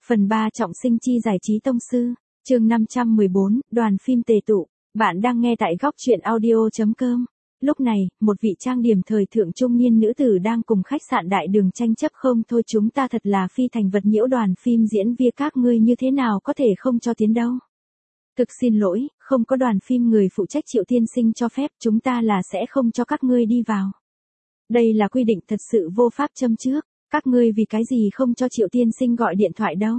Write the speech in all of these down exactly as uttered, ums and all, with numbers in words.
Phần ba Trọng sinh chi giải trí tông sư, chương năm trăm mười bốn, đoàn phim tề tụ. Bạn đang nghe tại góc truyện audio chấm com. Lúc này, một vị trang điểm thời thượng trung niên nữ tử đang cùng khách sạn đại đường tranh chấp không thôi chúng ta thật là phi thành vật nhiễu đoàn phim diễn viên các ngươi như thế nào có thể không cho tiến đâu. Thực xin lỗi, không có đoàn phim người phụ trách Triệu tiên sinh cho phép chúng ta là sẽ không cho các ngươi đi vào. Đây là quy định thật sự vô pháp châm trước. Các ngươi vì cái gì không cho Triệu tiên sinh gọi điện thoại đâu?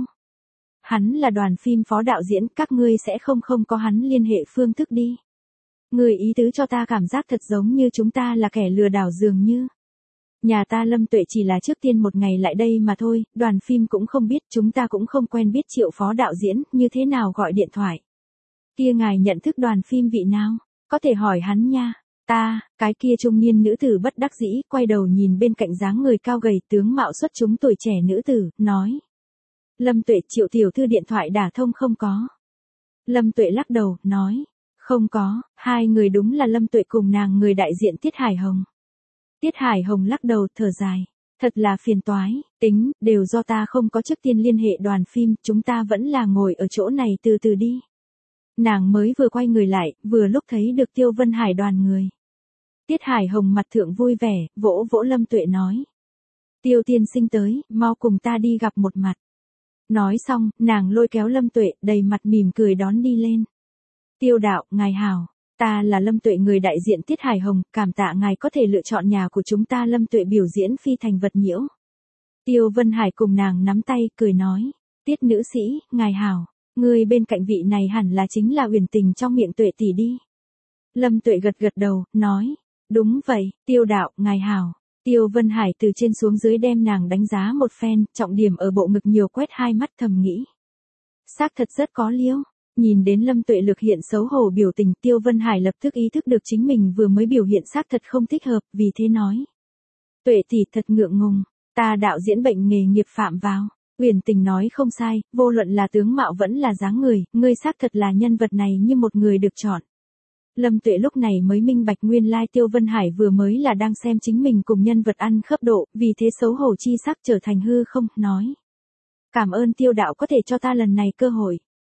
Hắn là đoàn phim phó đạo diễn, các ngươi sẽ không không có hắn liên hệ phương thức đi. Người ý tứ cho ta cảm giác thật giống như chúng ta là kẻ lừa đảo dường như. Nhà ta Lâm Tuệ chỉ là trước tiên một ngày lại đây mà thôi, đoàn phim cũng không biết, chúng ta cũng không quen biết Triệu phó đạo diễn, như thế nào gọi điện thoại. Kia ngài nhận thức đoàn phim vị nào? Có thể hỏi hắn nha. Ta, cái kia trung niên nữ tử bất đắc dĩ, quay đầu nhìn bên cạnh dáng người cao gầy tướng mạo xuất chúng tuổi trẻ nữ tử, nói. Lâm Tuệ Triệu tiểu thư điện thoại đả thông không có. Lâm Tuệ lắc đầu, nói. Không có, hai người đúng là Lâm Tuệ cùng nàng người đại diện Tiết Hải Hồng. Tiết Hải Hồng lắc đầu, thở dài. Thật là phiền toái, tính, đều do ta không có trước tiên liên hệ đoàn phim, chúng ta vẫn là ngồi ở chỗ này từ từ đi. Nàng mới vừa quay người lại, vừa lúc thấy được Tiêu Vân Hải đoàn người. Tiết Hải Hồng mặt thượng vui vẻ, vỗ vỗ Lâm Tuệ nói. Tiêu tiên sinh tới, mau cùng ta đi gặp một mặt. Nói xong, nàng lôi kéo Lâm Tuệ, đầy mặt mỉm cười đón đi lên. Tiêu đạo, ngài hảo, ta là Lâm Tuệ người đại diện Tiết Hải Hồng, cảm tạ ngài có thể lựa chọn nhà của chúng ta Lâm Tuệ biểu diễn phi thành vật nhiễu. Tiêu Vân Hải cùng nàng nắm tay, cười nói. Tiết nữ sĩ, ngài hảo. Người bên cạnh vị này hẳn là chính là Uyển Tình trong miệng Tuệ tỷ đi. Lâm Tuệ gật gật đầu, nói. Đúng vậy, Tiêu đạo, ngài hảo. Tiêu Vân Hải từ trên xuống dưới đem nàng đánh giá một phen, trọng điểm ở bộ ngực nhiều quét hai mắt thầm nghĩ. Xác thật rất có liêu. Nhìn đến Lâm Tuệ lực hiện xấu hổ biểu tình, Tiêu Vân Hải lập tức ý thức được chính mình vừa mới biểu hiện xác thật không thích hợp, vì thế nói. Tuệ tỷ thật ngượng ngùng, ta đạo diễn bệnh nghề nghiệp phạm vào. Uyển Tình nói không sai, vô luận là tướng mạo vẫn là dáng người, ngươi xác thật là nhân vật này như một người được chọn. Lâm Tuệ lúc này mới minh bạch nguyên lai Tiêu Vân Hải vừa mới là đang xem chính mình cùng nhân vật ăn khớp độ, vì thế xấu hổ chi sắc trở thành hư không, nói. Cảm ơn Tiêu đạo có thể cho ta lần này cơ hội.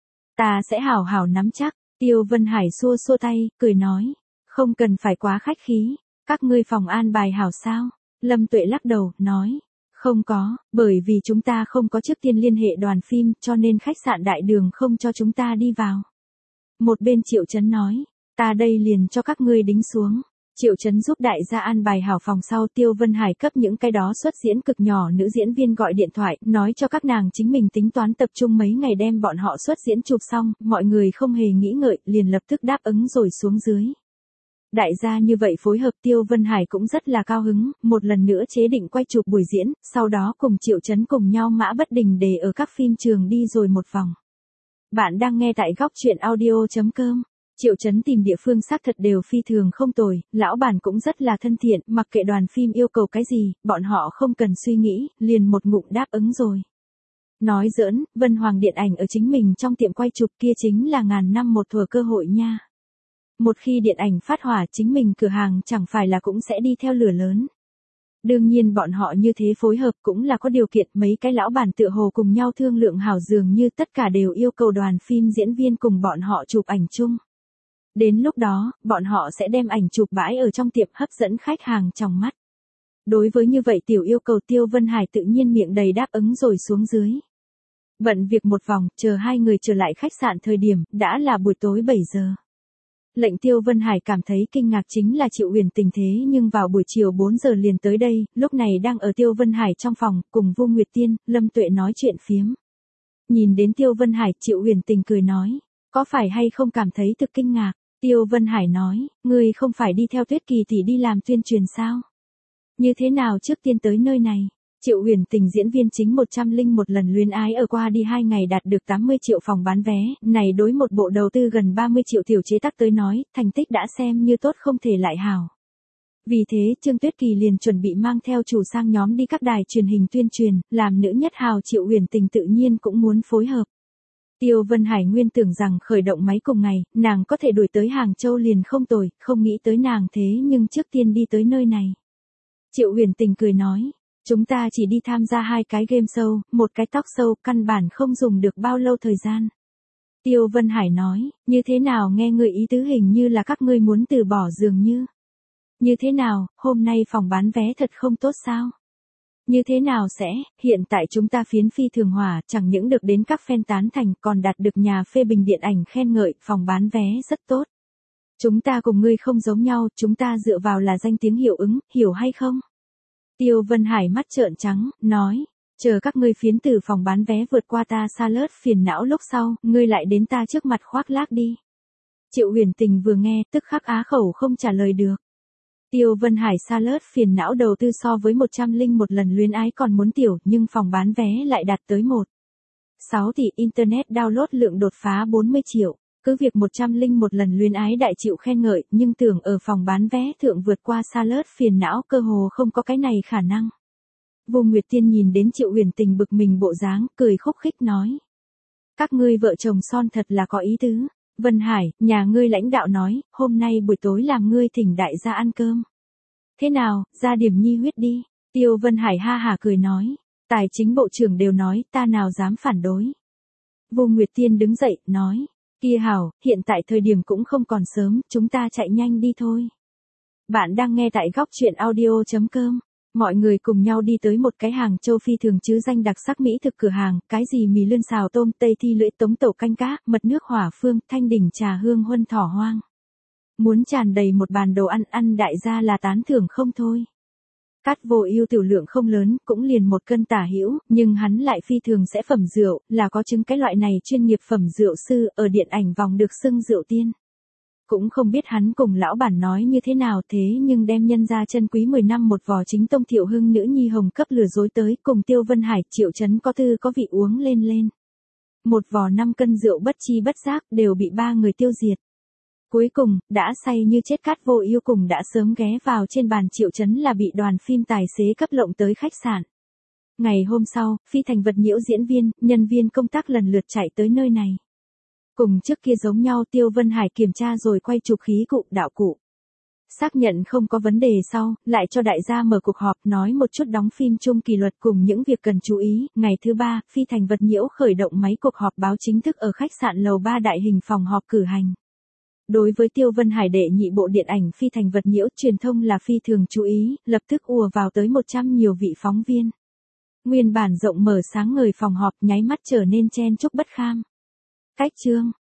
Ta sẽ hảo hảo nắm chắc, Tiêu Vân Hải xua xua tay, cười nói. Không cần phải quá khách khí, các ngươi phòng an bài hảo sao? Lâm Tuệ lắc đầu, nói. Không có, bởi vì chúng ta không có trước tiên liên hệ đoàn phim, cho nên khách sạn đại đường không cho chúng ta đi vào. Một bên Triệu Chấn nói, ta đây liền cho các ngươi đính xuống. Triệu Chấn giúp đại gia an bài hảo phòng sau, Tiêu Vân Hải cấp những cái đó xuất diễn cực nhỏ nữ diễn viên gọi điện thoại, nói cho các nàng chính mình tính toán tập trung mấy ngày đem bọn họ xuất diễn chụp xong, mọi người không hề nghĩ ngợi, liền lập tức đáp ứng rồi xuống dưới. Đại gia như vậy phối hợp, Tiêu Vân Hải cũng rất là cao hứng, một lần nữa chế định quay chụp buổi diễn, sau đó cùng Triệu Chấn cùng nhau mã bất đình để ở các phim trường đi rồi một vòng. Bạn đang nghe tại góc truyện audio chấm com. Triệu Chấn tìm địa phương xác thật đều phi thường không tồi, lão bản cũng rất là thân thiện, mặc kệ đoàn phim yêu cầu cái gì, bọn họ không cần suy nghĩ, liền một ngụm đáp ứng rồi. Nói giỡn, Vân Hoàng điện ảnh ở chính mình trong tiệm quay chụp kia chính là ngàn năm một thuở cơ hội nha. Một khi điện ảnh phát hỏa chính mình cửa hàng chẳng phải là cũng sẽ đi theo lửa lớn. Đương nhiên bọn họ như thế phối hợp cũng là có điều kiện, mấy cái lão bản tựa hồ cùng nhau thương lượng hảo dường như tất cả đều yêu cầu đoàn phim diễn viên cùng bọn họ chụp ảnh chung. Đến lúc đó, bọn họ sẽ đem ảnh chụp bãi ở trong tiệm hấp dẫn khách hàng trong mắt. Đối với như vậy tiểu yêu cầu Tiêu Vân Hải tự nhiên miệng đầy đáp ứng rồi xuống dưới. Bận việc một vòng, chờ hai người trở lại khách sạn thời điểm, đã là buổi tối bảy giờ. Lệnh Tiêu Vân Hải cảm thấy kinh ngạc chính là Triệu Uyển Tình thế nhưng vào buổi chiều bốn giờ liền tới đây, lúc này đang ở Tiêu Vân Hải trong phòng, cùng Vu Nguyệt Tiên, Lâm Tuệ nói chuyện phiếm. Nhìn đến Tiêu Vân Hải, Triệu Uyển Tình cười nói, có phải hay không cảm thấy thực kinh ngạc? Tiêu Vân Hải nói, ngươi không phải đi theo Tuyết Kỳ tỷ đi làm tuyên truyền sao? Như thế nào trước tiên tới nơi này? Triệu Uyển Tình diễn viên chính một trăm linh một lần luyến ái ở qua đi hai ngày đạt được tám mươi triệu phòng bán vé, này đối một bộ đầu tư gần ba mươi triệu tiểu chế tác tới nói, thành tích đã xem như tốt không thể lại hảo. Vì thế, Trương Tuyết Kỳ liền chuẩn bị mang theo chủ sang nhóm đi các đài truyền hình tuyên truyền, làm nữ nhất hào Triệu Uyển Tình tự nhiên cũng muốn phối hợp. Tiêu Vân Hải nguyên tưởng rằng khởi động máy cùng ngày, nàng có thể đuổi tới Hàng Châu liền không tồi, không nghĩ tới nàng thế nhưng trước tiên đi tới nơi này. Triệu Uyển Tình cười nói, Chúng ta chỉ đi tham gia hai cái game show, một cái talk show, căn bản không dùng được bao lâu thời gian. Tiêu Vân Hải nói, như thế nào nghe người ý tứ hình như là các ngươi muốn từ bỏ dường như. Như thế nào, hôm nay phòng bán vé thật không tốt sao? Như thế nào sẽ, hiện tại chúng ta phiến phi thường hỏa, chẳng những được đến các fan tán thành còn đạt được nhà phê bình điện ảnh khen ngợi, phòng bán vé rất tốt. Chúng ta cùng ngươi không giống nhau, chúng ta dựa vào là danh tiếng hiệu ứng, hiểu hay không? Tiêu Vân Hải mắt trợn trắng, nói, chờ các ngươi phiến từ phòng bán vé vượt qua ta xa lớt phiền não lúc sau, ngươi lại đến ta trước mặt khoác lác đi. Triệu Huyền Tình vừa nghe, tức khắc á khẩu không trả lời được. Tiêu Vân Hải xa lớt phiền não đầu tư so với một trăm linh một lần luyến ái còn muốn tiểu, nhưng phòng bán vé lại đạt tới một phẩy sáu tỷ, internet download lượng đột phá bốn mươi triệu. Cứ việc một trăm linh một lần luyến ái đại chịu khen ngợi, nhưng tưởng ở phòng bán vé thượng vượt qua xa lớt phiền não cơ hồ không có cái này khả năng. Vô Nguyệt Tiên nhìn đến Triệu Huyền Tình bực mình bộ dáng, cười khúc khích nói. Các ngươi vợ chồng son thật là có ý tứ. Vân Hải, nhà ngươi lãnh đạo nói, hôm nay buổi tối làm ngươi thỉnh đại gia ăn cơm. Thế nào, ra điểm nhi huyết đi. Tiêu Vân Hải ha hả cười nói. Tài chính bộ trưởng đều nói, ta nào dám phản đối. Vô Nguyệt Tiên đứng dậy, nói. Kia hảo, hiện tại thời điểm cũng không còn sớm, chúng ta chạy nhanh đi thôi. Bạn đang nghe tại góc truyện audio chấm com. Mọi người cùng nhau đi tới một cái hàng châu Phi thường chứ danh đặc sắc mỹ thực cửa hàng, cái gì mì lươn xào tôm, tây thi lưỡi, tống tổ canh cá, mật nước hỏa phương, thanh đỉnh trà hương huân thỏ hoang. Muốn tràn đầy một bàn đồ ăn ăn đại gia là tán thưởng không thôi. Cát Vô Ưu tiểu lượng không lớn, cũng liền một cân tả hữu, nhưng hắn lại phi thường sẽ phẩm rượu, là có chứng cái loại này chuyên nghiệp phẩm rượu sư, ở điện ảnh vòng được xưng rượu tiên. Cũng không biết hắn cùng lão bản nói như thế nào thế nhưng đem nhân ra chân quý mười năm một vò chính tông Thiệu Hưng nữ nhi hồng cấp lừa dối tới, cùng Tiêu Vân Hải, Triệu Chấn có tư có vị uống lên lên. Một vò năm cân rượu bất chi bất giác đều bị ba người tiêu diệt. Cuối cùng, đã say như chết Cát Vô Ưu cùng đã sớm ghé vào trên bàn Triệu Chấn là bị đoàn phim tài xế cấp lộng tới khách sạn. Ngày hôm sau, phi thành vật nhiễu diễn viên, nhân viên công tác lần lượt chạy tới nơi này. Cùng trước kia giống nhau, Tiêu Vân Hải kiểm tra rồi quay chụp khí cụ, đạo cụ. Xác nhận không có vấn đề sau, lại cho đại gia mở cuộc họp nói một chút đóng phim chung kỷ luật cùng những việc cần chú ý. Ngày thứ ba, phi thành vật nhiễu khởi động máy cuộc họp báo chính thức ở khách sạn lầu ba đại hình phòng họp cử hành. Đối với Tiêu Vân Hải đệ nhị bộ điện ảnh phi thành vật nhiễu, truyền thông là phi thường chú ý, lập tức ùa vào tới một trăm nhiều vị phóng viên. Nguyên bản rộng mở sáng ngời phòng họp nháy mắt trở nên chen chúc bất kham. Cách chương